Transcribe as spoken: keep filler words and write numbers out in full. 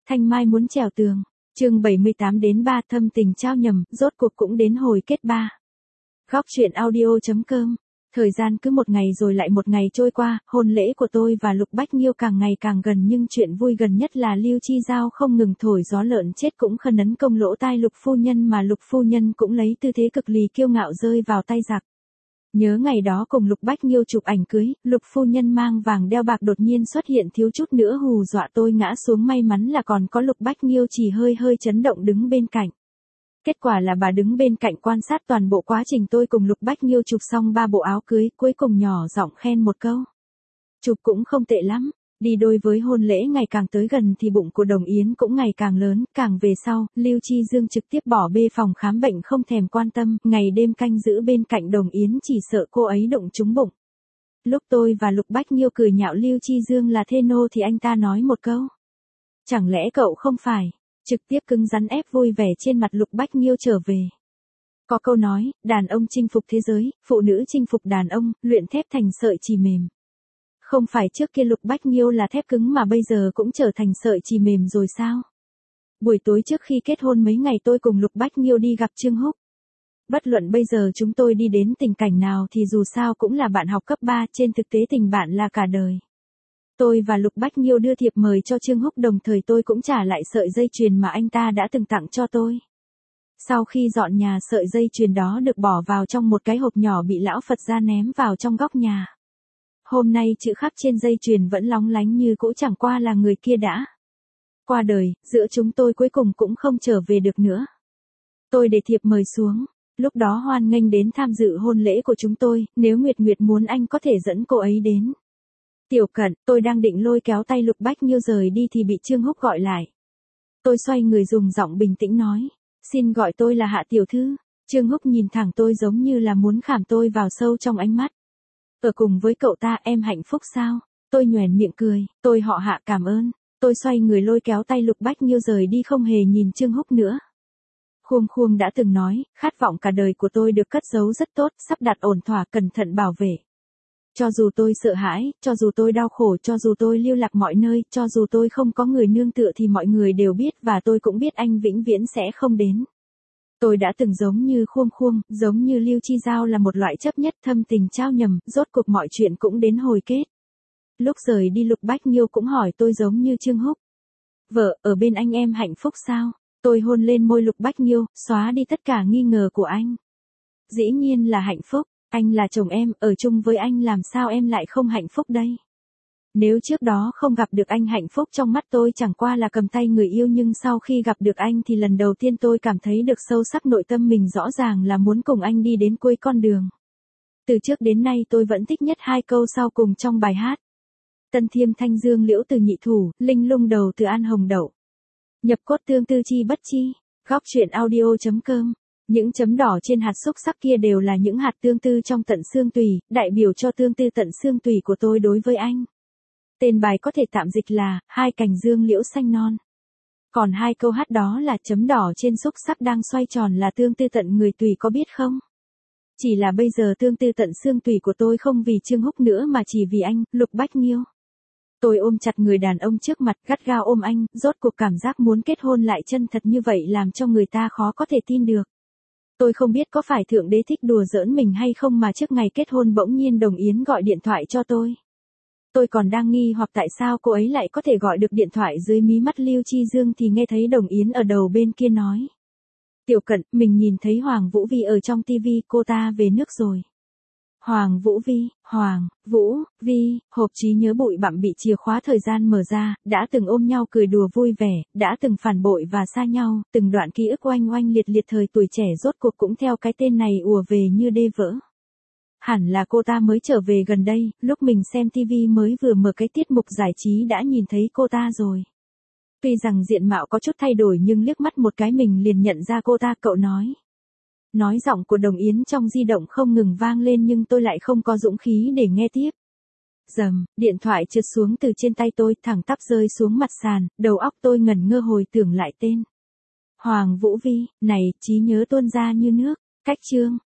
Thanh Mai muốn trèo tường. Chương bảy mươi tám đến ba thâm tình trao nhầm, rốt cuộc cũng đến hồi kết ba. Góc truyện audio chấm com. Thời gian cứ một ngày rồi lại một ngày trôi qua, hôn lễ của tôi và Lục Bách Nghiêu càng ngày càng gần, nhưng chuyện vui gần nhất là Lưu Chi Giao không ngừng thổi gió lợn chết cũng khân ấn công lỗ tai Lục phu nhân, mà Lục phu nhân cũng lấy tư thế cực lì kiêu ngạo rơi vào tay giặc. Nhớ ngày đó cùng Lục Bách Nghiêu chụp ảnh cưới, Lục phu nhân mang vàng đeo bạc đột nhiên xuất hiện thiếu chút nữa hù dọa tôi ngã xuống, may mắn là còn có Lục Bách Nghiêu chỉ hơi hơi chấn động đứng bên cạnh. Kết quả là bà đứng bên cạnh quan sát toàn bộ quá trình tôi cùng Lục Bách Nghiêu chụp xong ba bộ áo cưới, cuối cùng nhỏ giọng khen một câu. Chụp cũng không tệ lắm. Đi đôi với hôn lễ ngày càng tới gần thì bụng của Đồng Yến cũng ngày càng lớn, càng về sau, Lưu Chi Dương trực tiếp bỏ bê phòng khám bệnh không thèm quan tâm, ngày đêm canh giữ bên cạnh Đồng Yến chỉ sợ cô ấy đụng trúng bụng. Lúc tôi và Lục Bách Nghiêu cười nhạo Lưu Chi Dương là thê nô thì anh ta nói một câu. Chẳng lẽ cậu không phải? Trực tiếp cứng rắn ép vui vẻ trên mặt Lục Bách Nghiêu trở về. Có câu nói, đàn ông chinh phục thế giới, phụ nữ chinh phục đàn ông, luyện thép thành sợi chỉ mềm. Không phải trước kia Lục Bách Nghiêu là thép cứng mà bây giờ cũng trở thành sợi chỉ mềm rồi sao? Buổi tối trước khi kết hôn mấy ngày tôi cùng Lục Bách Nghiêu đi gặp Trương Húc. Bất luận bây giờ chúng tôi đi đến tình cảnh nào thì dù sao cũng là bạn học cấp ba, trên thực tế tình bạn là cả đời. Tôi và Lục Bách Nghiêu đưa thiệp mời cho Trương Húc, đồng thời tôi cũng trả lại sợi dây chuyền mà anh ta đã từng tặng cho tôi. Sau khi dọn nhà, sợi dây chuyền đó được bỏ vào trong một cái hộp nhỏ bị lão Phật gia ném vào trong góc nhà. Hôm nay chữ khắc trên dây chuyền vẫn lóng lánh như cũ, chẳng qua là người kia đã qua đời, giữa chúng tôi cuối cùng cũng không trở về được nữa. Tôi để thiệp mời xuống, lúc đó hoan nghênh đến tham dự hôn lễ của chúng tôi, nếu Nguyệt Nguyệt muốn anh có thể dẫn cô ấy đến. Tiểu Cận, tôi đang định lôi kéo tay Lục Bách Nghiêu rời đi thì bị Trương Húc gọi lại. Tôi xoay người dùng giọng bình tĩnh nói, xin gọi tôi là Hạ tiểu thư. Trương Húc nhìn thẳng tôi giống như là muốn khảm tôi vào sâu trong ánh mắt. Ở cùng với cậu ta em hạnh phúc sao? Tôi nhoẻn miệng cười, tôi họ Hạ cảm ơn. Tôi xoay người lôi kéo tay Lục Bách Nghiêu rời đi, không hề nhìn Trương Húc nữa. Khuông Khuông đã từng nói, khát vọng cả đời của tôi được cất giấu rất tốt, sắp đặt ổn thỏa, cẩn thận bảo vệ. Cho dù tôi sợ hãi, cho dù tôi đau khổ, cho dù tôi lưu lạc mọi nơi, cho dù tôi không có người nương tựa thì mọi người đều biết, và tôi cũng biết anh vĩnh viễn sẽ không đến. Tôi đã từng giống như Khuông Khuông, giống như Lưu Chi Giao là một loại chấp nhất, thâm tình trao nhầm, rốt cuộc mọi chuyện cũng đến hồi kết. Lúc rời đi Lục Bách Nghiêu cũng hỏi tôi giống như Trương Húc. Vợ, ở bên anh em hạnh phúc sao? Tôi hôn lên môi Lục Bách Nghiêu, xóa đi tất cả nghi ngờ của anh. Dĩ nhiên là hạnh phúc, anh là chồng em, ở chung với anh làm sao em lại không hạnh phúc đây? Nếu trước đó không gặp được anh, hạnh phúc trong mắt tôi chẳng qua là cầm tay người yêu, nhưng sau khi gặp được anh thì lần đầu tiên tôi cảm thấy được sâu sắc nội tâm mình, rõ ràng là muốn cùng anh đi đến cuối con đường. Từ trước đến nay tôi vẫn thích nhất hai câu sau cùng trong bài hát. Tân thiêm thanh dương liễu từ nhị thủ, linh lung đầu từ an hồng đậu. Nhập cốt tương tư chi bất chi. Góc truyện audio chấm com. Những chấm đỏ trên hạt xúc sắc kia đều là những hạt tương tư trong tận xương tùy, đại biểu cho tương tư tận xương tùy của tôi đối với anh. Tên bài có thể tạm dịch là, hai cành dương liễu xanh non. Còn hai câu hát đó là chấm đỏ trên xúc sắc đang xoay tròn là tương tư tận người tùy, có biết không? Chỉ là bây giờ tương tư tận xương tùy của tôi không vì Trương Húc nữa mà chỉ vì anh, Lục Bách Nghiêu. Tôi ôm chặt người đàn ông trước mặt, gắt gao ôm anh, rốt cuộc cảm giác muốn kết hôn lại chân thật như vậy làm cho người ta khó có thể tin được. Tôi không biết có phải Thượng Đế thích đùa giỡn mình hay không mà trước ngày kết hôn bỗng nhiên Đồng Yến gọi điện thoại cho tôi. Tôi còn đang nghi hoặc tại sao cô ấy lại có thể gọi được điện thoại dưới mí mắt Lưu Chi Dương thì nghe thấy Đồng Yến ở đầu bên kia nói. Tiểu Cận, mình nhìn thấy Hoàng Vũ Vi ở trong tivi, cô ta về nước rồi. Hoàng Vũ Vi, Hoàng, Vũ, Vi, hộp trí nhớ bụi bặm bị chìa khóa thời gian mở ra, đã từng ôm nhau cười đùa vui vẻ, đã từng phản bội và xa nhau, từng đoạn ký ức oanh oanh liệt liệt thời tuổi trẻ rốt cuộc cũng theo cái tên này ùa về như đê vỡ. Hẳn là cô ta mới trở về gần đây, lúc mình xem tivi mới vừa mở cái tiết mục giải trí đã nhìn thấy cô ta rồi. Tuy rằng diện mạo có chút thay đổi nhưng liếc mắt một cái mình liền nhận ra cô ta, cậu nói. Nói giọng của Đồng Yến trong di động không ngừng vang lên nhưng tôi lại không có dũng khí để nghe tiếp. Dầm, điện thoại trượt xuống từ trên tay tôi, thẳng tắp rơi xuống mặt sàn, đầu óc tôi ngẩn ngơ hồi tưởng lại tên. Hoàng Vũ Vi, này, trí nhớ tuôn ra như nước, cách chương.